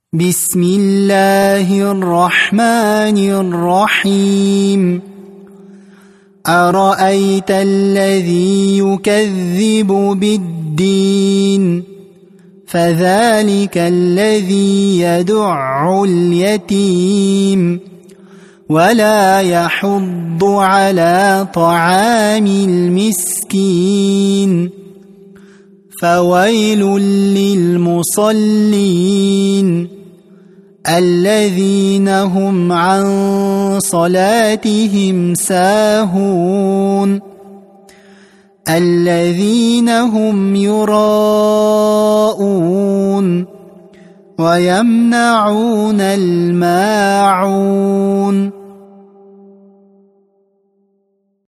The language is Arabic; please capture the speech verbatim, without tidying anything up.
بسم الله الرحمن الرحيم أرأيت الذي يكذب بالدين فذلك الذي يدع اليتيم ولا يحض على طعام المسكين فويل للمصلين الذين هم عن صلاتهم ساهون الذين هم يراءون ويمنعون الماعون